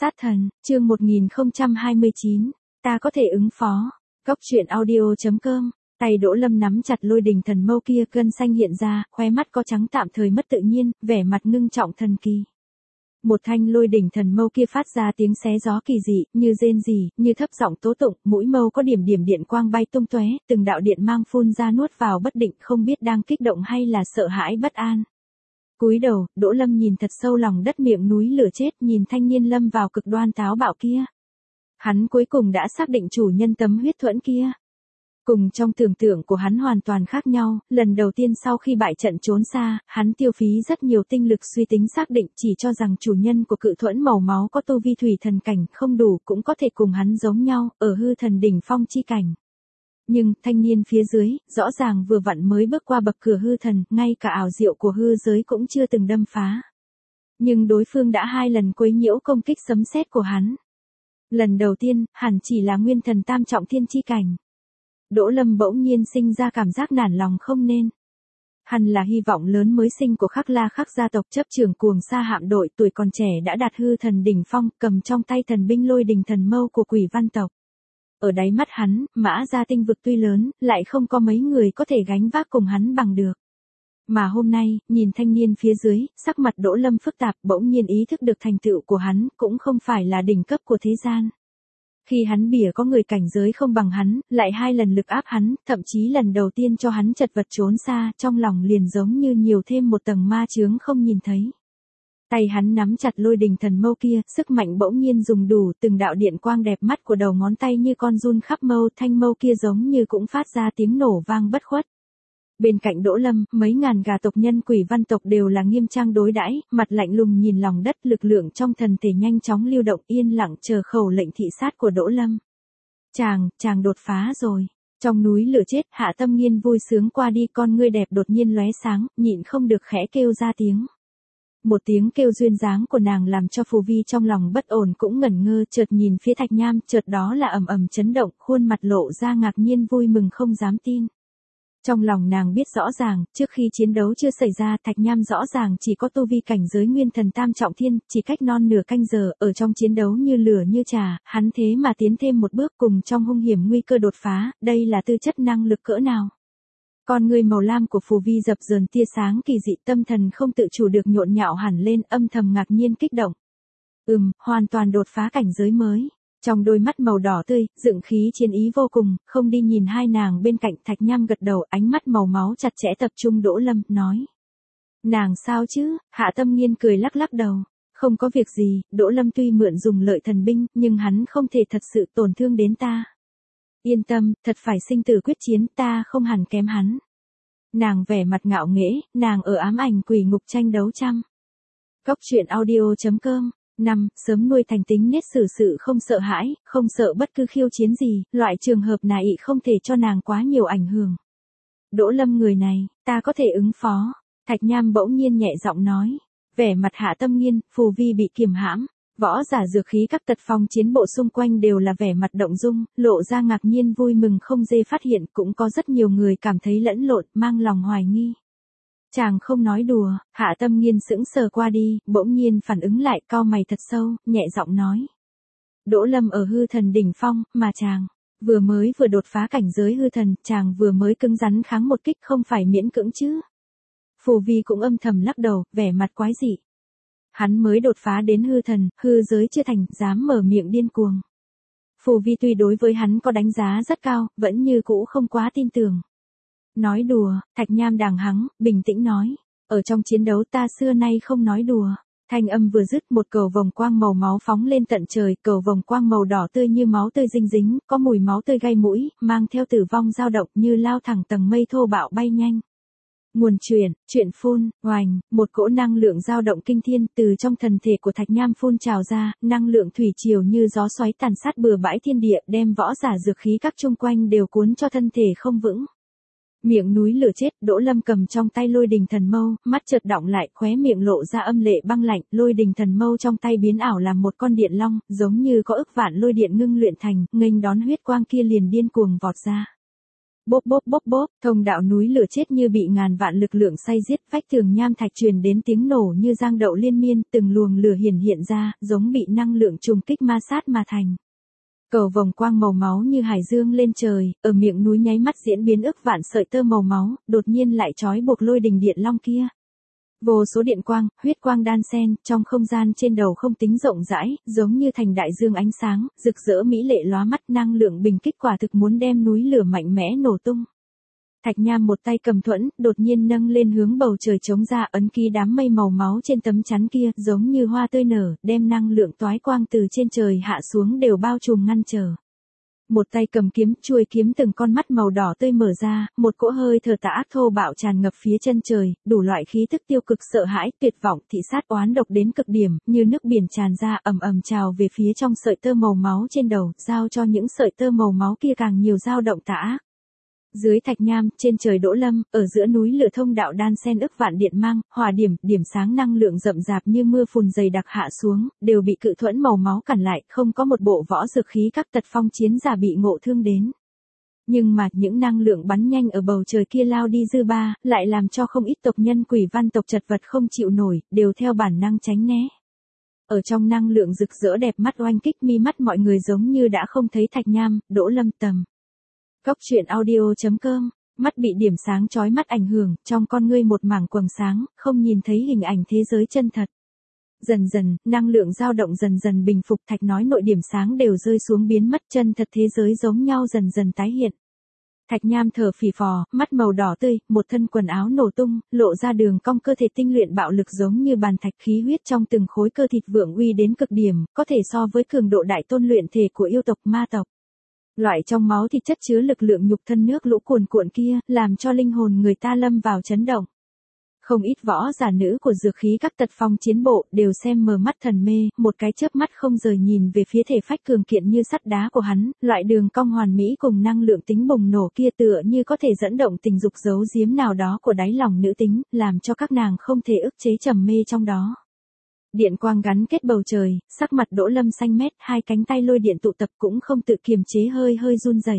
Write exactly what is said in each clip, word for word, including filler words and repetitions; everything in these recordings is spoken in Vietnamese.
Sát thần, chương một nghìn không trăm hai mươi chín, ta có thể ứng phó. Góc truyện audio chấm com. Tay Đỗ Lâm nắm chặt lôi đình thần mâu kia, gân xanh hiện ra, khóe mắt có trắng tạm thời mất tự nhiên, vẻ mặt ngưng trọng thần kỳ. Một thanh lôi đỉnh thần mâu kia phát ra tiếng xé gió kỳ dị, như rên rỉ, như thấp giọng tố tụng, mũi mâu có điểm điểm điện quang bay tung tóe, từng đạo điện mang phun ra nuốt vào bất định, không biết đang kích động hay là sợ hãi bất an. Cúi đầu, Đỗ Lâm nhìn thật sâu lòng đất miệng núi lửa chết, nhìn thanh niên lâm vào cực đoan táo bạo kia. Hắn cuối cùng đã xác định chủ nhân tấm huyết thuẫn kia. Cùng trong tưởng tượng của hắn hoàn toàn khác nhau, lần đầu tiên sau khi bại trận trốn xa, hắn tiêu phí rất nhiều tinh lực suy tính xác định, chỉ cho rằng chủ nhân của cự thuẫn màu máu có tu vi thủy thần cảnh không đủ, cũng có thể cùng hắn giống nhau, ở hư thần đỉnh phong chi cảnh. Nhưng, thanh niên phía dưới, rõ ràng vừa vặn mới bước qua bậc cửa hư thần, ngay cả ảo diệu của hư giới cũng chưa từng đâm phá. Nhưng đối phương đã hai lần quấy nhiễu công kích sấm sét của hắn. Lần đầu tiên, hẳn chỉ là nguyên thần tam trọng thiên chi cảnh. Đỗ Lâm bỗng nhiên sinh ra cảm giác nản lòng không nên. Hắn là hy vọng lớn mới sinh của Khắc La Khắc gia tộc, chấp trưởng cuồng sa hạm đội, tuổi còn trẻ đã đạt hư thần đỉnh phong, cầm trong tay thần binh lôi đình thần mâu của Quỷ Văn tộc. Ở đáy mắt hắn, Mã Gia tinh vực tuy lớn, lại không có mấy người có thể gánh vác cùng hắn bằng được. Mà hôm nay, nhìn thanh niên phía dưới, sắc mặt Đỗ Lâm phức tạp, bỗng nhiên ý thức được thành tựu của hắn cũng không phải là đỉnh cấp của thế gian. Khi hắn bỉa có người cảnh giới không bằng hắn, lại hai lần lực áp hắn, thậm chí lần đầu tiên cho hắn chật vật trốn xa, trong lòng liền giống như nhiều thêm một tầng ma chướng không nhìn thấy. Tay hắn nắm chặt lôi đình thần mâu kia, sức mạnh bỗng nhiên dùng đủ, từng đạo điện quang đẹp mắt của đầu ngón tay như con giun khắp mâu, thanh mâu kia giống như cũng phát ra tiếng nổ vang bất khuất. Bên cạnh Đỗ Lâm, mấy ngàn gà tộc nhân Quỷ Văn tộc đều là nghiêm trang đối đãi, mặt lạnh lùng nhìn lòng đất, lực lượng trong thần thể nhanh chóng lưu động, yên lặng chờ khẩu lệnh thị sát của Đỗ Lâm. Chàng, chàng đột phá rồi. Trong núi lửa chết, Hạ Tâm Nghiên vui sướng qua đi, con ngươi đẹp đột nhiên lóe sáng, nhịn không được khẽ kêu ra tiếng. Một tiếng kêu duyên dáng của nàng làm cho Phù Vi trong lòng bất ổn cũng ngẩn ngơ, chợt nhìn phía Thạch Nham, chợt đó là ầm ầm chấn động, khuôn mặt lộ ra ngạc nhiên vui mừng không dám tin. Trong lòng nàng biết rõ ràng, trước khi chiến đấu chưa xảy ra, Thạch Nham rõ ràng chỉ có tu vi cảnh giới nguyên thần tam trọng thiên, chỉ cách non nửa canh giờ, ở trong chiến đấu như lửa như trà, hắn thế mà tiến thêm một bước, cùng trong hung hiểm nguy cơ đột phá, đây là tư chất năng lực cỡ nào. Con người màu lam của Phù Vi dập dờn tia sáng kỳ dị, tâm thần không tự chủ được nhộn nhạo hẳn lên, âm thầm ngạc nhiên kích động. Ừm, hoàn toàn đột phá cảnh giới mới. Trong đôi mắt màu đỏ tươi, dựng khí chiến ý vô cùng, không đi nhìn hai nàng bên cạnh, Thạch Nham gật đầu, ánh mắt màu máu chặt chẽ tập trung Đỗ Lâm, nói. Nàng sao chứ? Hạ Tâm Nghiên cười lắc lắc đầu. Không có việc gì, Đỗ Lâm tuy mượn dùng lợi thần binh, nhưng hắn không thể thật sự tổn thương đến ta. Yên tâm, thật phải sinh tử quyết chiến, ta không hẳn kém hắn. Nàng vẻ mặt ngạo nghễ, nàng ở ám ảnh quỷ ngục tranh đấu trăm. Góc truyện audio chấm com. Năm, sớm nuôi thành tính nết xử sự không sợ hãi, không sợ bất cứ khiêu chiến gì, loại trường hợp này không thể cho nàng quá nhiều ảnh hưởng. Đỗ Lâm người này, ta có thể ứng phó. Thạch Nham bỗng nhiên nhẹ giọng nói. Vẻ mặt Hạ Tâm Nghiên, Phù Vi bị kiềm hãm. Võ giả dược khí các tật phong chiến bộ xung quanh đều là vẻ mặt động dung, lộ ra ngạc nhiên vui mừng không dễ phát hiện, cũng có rất nhiều người cảm thấy lẫn lộn, mang lòng hoài nghi. Chàng không nói đùa. Hạ Tâm Nghiên sững sờ qua đi, bỗng nhiên phản ứng lại, cau mày thật sâu, nhẹ giọng nói. Đỗ Lâm ở hư thần đỉnh phong, mà chàng vừa mới vừa đột phá cảnh giới hư thần, chàng vừa mới cứng rắn kháng một kích, không phải miễn cưỡng chứ? Phù Vi cũng âm thầm lắc đầu, vẻ mặt quái dị. Hắn mới đột phá đến hư thần, hư giới chưa thành, dám mở miệng điên cuồng. Phù Vi tuy đối với hắn có đánh giá rất cao, vẫn như cũ không quá tin tưởng. Nói đùa, Thạch Nham đàng hắng, bình tĩnh nói. Ở trong chiến đấu ta xưa nay không nói đùa. Thanh âm vừa dứt, một cầu vòng quang màu máu phóng lên tận trời, cầu vòng quang màu đỏ tươi như máu tươi dinh dính, có mùi máu tươi gây mũi, mang theo tử vong dao động như lao thẳng tầng mây thô bạo bay nhanh. Nguồn chuyển, chuyện phun, oành, một cỗ năng lượng dao động kinh thiên từ trong thần thể của Thạch Nham phun trào ra, năng lượng thủy triều như gió xoáy tàn sát bừa bãi thiên địa, đem võ giả dược khí các chung quanh đều cuốn cho thân thể không vững. Miệng núi lửa chết, Đỗ Lâm cầm trong tay lôi đình thần mâu, mắt chợt đọng lại, khóe miệng lộ ra âm lệ băng lạnh, lôi đình thần mâu trong tay biến ảo làm một con điện long, giống như có ức vạn lôi điện ngưng luyện thành, nghênh đón huyết quang kia liền điên cuồng vọt ra. Bốp bốp bốp bốp, thông đạo núi lửa chết như bị ngàn vạn lực lượng xay giết, vách tường nham thạch truyền đến tiếng nổ như giang đậu liên miên, từng luồng lửa hiển hiện ra, giống bị năng lượng trùng kích ma sát mà thành. Cầu vòng quang màu máu như hải dương lên trời, ở miệng núi nháy mắt diễn biến ức vạn sợi tơ màu máu, đột nhiên lại trói buộc lôi đình điện long kia. Vô số điện quang, huyết quang đan xen, trong không gian trên đầu không tính rộng rãi, giống như thành đại dương ánh sáng, rực rỡ mỹ lệ lóa mắt, năng lượng bình kích quả thực muốn đem núi lửa mạnh mẽ nổ tung. Thạch Nham một tay cầm thuẫn, đột nhiên nâng lên hướng bầu trời chống ra, ấn ký đám mây màu máu trên tấm chắn kia, giống như hoa tươi nở, đem năng lượng toái quang từ trên trời hạ xuống đều bao trùm ngăn trở. Một tay cầm kiếm, chuôi kiếm từng con mắt màu đỏ tươi mở ra, một cỗ hơi thở tà ác thô bạo tràn ngập phía chân trời, đủ loại khí tức tiêu cực sợ hãi, tuyệt vọng, thị sát oán độc đến cực điểm, như nước biển tràn ra ầm ầm trào về phía trong sợi tơ màu máu trên đầu, giao cho những sợi tơ màu máu kia càng nhiều dao động tà ác. Dưới Thạch Nham, trên trời Đỗ Lâm, ở giữa núi lửa thông đạo đan xen ức vạn điện mang, hỏa điểm, điểm sáng năng lượng rậm rạp như mưa phùn dày đặc hạ xuống, đều bị cự thuẫn màu máu cản lại, không có một bộ võ dược khí các tật phong chiến giả bị ngộ thương đến. Nhưng mà, những năng lượng bắn nhanh ở bầu trời kia lao đi dư ba, lại làm cho không ít tộc nhân Quỷ Văn tộc chật vật không chịu nổi, đều theo bản năng tránh né. Ở trong năng lượng rực rỡ đẹp mắt oanh kích mi mắt mọi người giống như đã không thấy Thạch Nham, Đỗ Lâm tầm. Góc truyện audio chấm com, mắt bị điểm sáng chói mắt ảnh hưởng, trong con ngươi một mảng quầng sáng, không nhìn thấy hình ảnh thế giới chân thật. Dần dần, năng lượng dao động dần dần bình phục, Thạch nói nội điểm sáng đều rơi xuống biến mất, chân thật thế giới giống nhau dần dần tái hiện. Thạch Nham thở phì phò, mắt màu đỏ tươi, một thân quần áo nổ tung, lộ ra đường cong cơ thể tinh luyện bạo lực giống như bàn thạch, khí huyết trong từng khối cơ thịt vượng uy đến cực điểm, có thể so với cường độ đại tôn luyện thể của yêu tộc ma tộc. Loại trong máu thịt chất chứa lực lượng nhục thân nước lũ cuồn cuộn kia, làm cho linh hồn người ta lâm vào chấn động. Không ít võ giả nữ của dược khí các tật phong chiến bộ đều xem mờ mắt thần mê, một cái chớp mắt không rời nhìn về phía thể phách cường kiện như sắt đá của hắn, loại đường cong hoàn mỹ cùng năng lượng tính bùng nổ kia tựa như có thể dẫn động tình dục giấu giếm nào đó của đáy lòng nữ tính, làm cho các nàng không thể ức chế trầm mê trong đó. Điện quang gắn kết bầu trời, sắc mặt Đỗ Lâm xanh mét, hai cánh tay lôi điện tụ tập cũng không tự kiềm chế hơi hơi run rẩy.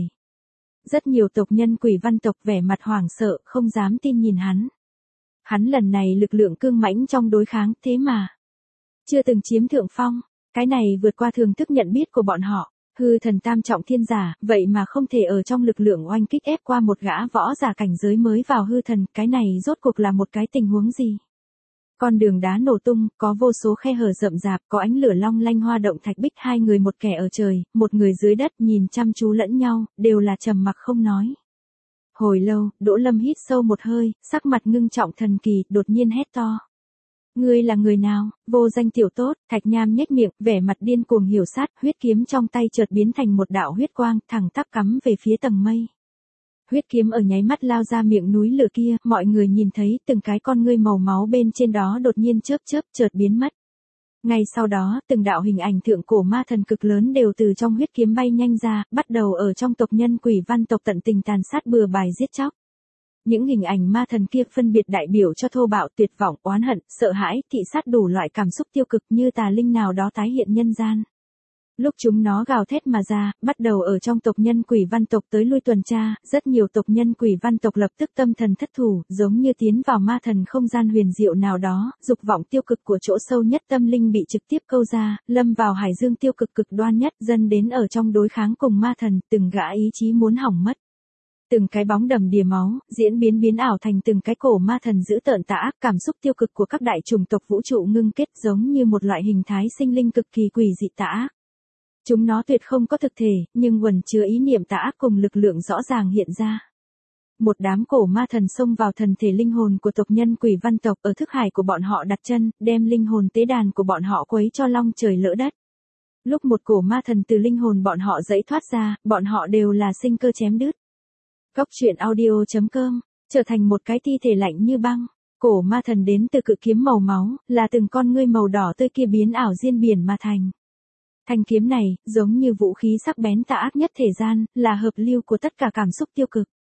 Rất nhiều tộc nhân Quỷ Văn tộc vẻ mặt hoảng sợ, không dám tin nhìn hắn. Hắn lần này lực lượng cương mãnh trong đối kháng, thế mà chưa từng chiếm thượng phong, cái này vượt qua thường thức nhận biết của bọn họ. Hư thần tam trọng thiên giả, vậy mà không thể ở trong lực lượng oanh kích ép qua một gã võ giả cảnh giới mới vào hư thần, cái này rốt cuộc là một cái tình huống gì? Con đường đá nổ tung, có vô số khe hở rậm rạp, có ánh lửa long lanh hoa động thạch bích, hai người một kẻ ở trời, một người dưới đất, nhìn chăm chú lẫn nhau, đều là trầm mặc không nói. Hồi lâu, Đỗ Lâm hít sâu một hơi, sắc mặt ngưng trọng thần kỳ, đột nhiên hét to. Ngươi là người nào, vô danh tiểu tốt? Thạch Nham nhếch miệng, vẻ mặt điên cuồng hiểu sát, huyết kiếm trong tay chợt biến thành một đạo huyết quang, thẳng tắp cắm về phía tầng mây. Huyết kiếm ở nháy mắt lao ra miệng núi lửa kia, mọi người nhìn thấy từng cái con ngươi màu máu bên trên đó đột nhiên chớp chớp chợt biến mất. Ngay sau đó, từng đạo hình ảnh thượng cổ ma thần cực lớn đều từ trong huyết kiếm bay nhanh ra, bắt đầu ở trong tộc nhân Quỷ Văn tộc tận tình tàn sát bừa bãi giết chóc. Những hình ảnh ma thần kia phân biệt đại biểu cho thô bạo, tuyệt vọng, oán hận, sợ hãi, thị sát đủ loại cảm xúc tiêu cực như tà linh nào đó tái hiện nhân gian. Lúc chúng nó gào thét mà ra, bắt đầu ở trong tộc nhân Quỷ Văn tộc tới lui tuần tra, rất nhiều tộc nhân Quỷ Văn tộc lập tức tâm thần thất thủ, giống như tiến vào ma thần không gian huyền diệu nào đó, dục vọng tiêu cực của chỗ sâu nhất tâm linh bị trực tiếp câu ra, lâm vào hải dương tiêu cực cực đoan nhất, dần đến ở trong đối kháng cùng ma thần, từng gã ý chí muốn hỏng mất. Từng cái bóng đầm đìa máu, diễn biến biến ảo thành từng cái cổ ma thần dữ tợn tà ác, cảm xúc tiêu cực của các đại chủng tộc vũ trụ ngưng kết giống như một loại hình thái sinh linh cực kỳ quỷ dị tà ác. Chúng nó tuyệt không có thực thể, nhưng quần chứa ý niệm tà ác cùng lực lượng rõ ràng hiện ra. Một đám cổ ma thần xông vào thần thể linh hồn của tộc nhân Quỷ Văn tộc, ở thức hải của bọn họ đặt chân, đem linh hồn tế đàn của bọn họ quấy cho long trời lỡ đất. Lúc một cổ ma thần từ linh hồn bọn họ giãy thoát ra, bọn họ đều là sinh cơ chém đứt. Góc truyện audio chấm com, trở thành một cái thi thể lạnh như băng. Cổ ma thần đến từ cự kiếm màu máu, là từng con ngươi màu đỏ tươi kia biến ảo diên biển mà thành. Thanh kiếm này, giống như vũ khí sắc bén tà ác nhất thế gian, là hợp lưu của tất cả cảm xúc tiêu cực.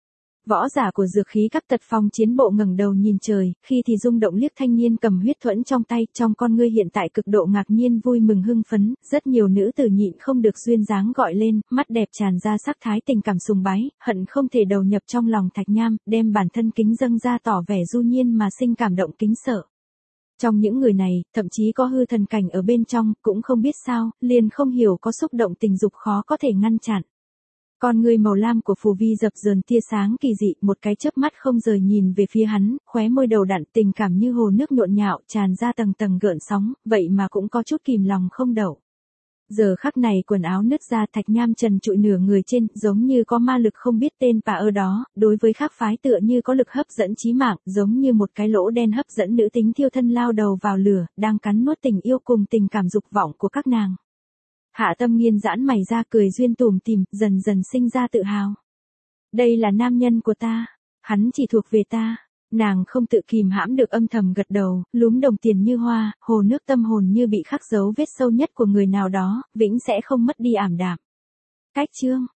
Võ giả của dược khí các tật phong chiến bộ ngẩng đầu nhìn trời, khi thì rung động liếc thanh niên cầm huyết thuẫn trong tay, trong con ngươi hiện tại cực độ ngạc nhiên vui mừng hưng phấn, rất nhiều nữ tử nhịn không được duyên dáng gọi lên, mắt đẹp tràn ra sắc thái tình cảm sùng bái, hận không thể đầu nhập trong lòng Thạch Nham, đem bản thân kính dâng ra tỏ vẻ du nhiên mà sinh cảm động kính sợ. Trong những người này, thậm chí có hư thần cảnh ở bên trong, cũng không biết sao, liền không hiểu có xúc động tình dục khó có thể ngăn chặn. Con người màu lam của Phù Vi dập dờn tia sáng kỳ dị, một cái chớp mắt không rời nhìn về phía hắn, khóe môi đầu đặn tình cảm như hồ nước nhộn nhạo, tràn ra tầng tầng gợn sóng, vậy mà cũng có chút kìm lòng không đậu. Giờ khắc này quần áo nứt ra, Thạch Nham trần trụi nửa người trên, giống như có ma lực không biết tên và ở đó, đối với khác phái tựa như có lực hấp dẫn chí mạng, giống như một cái lỗ đen hấp dẫn nữ tính thiêu thân lao đầu vào lửa, đang cắn nuốt tình yêu cùng tình cảm dục vọng của các nàng. Hạ Tâm Nghiên giãn mày ra cười duyên tủm tỉm, dần dần sinh ra tự hào. Đây là nam nhân của ta, hắn chỉ thuộc về ta. Nàng không tự kìm hãm được âm thầm gật đầu, lúm đồng tiền như hoa, hồ nước tâm hồn như bị khắc dấu vết sâu nhất của người nào đó, vĩnh sẽ không mất đi ảm đạm. Cách chương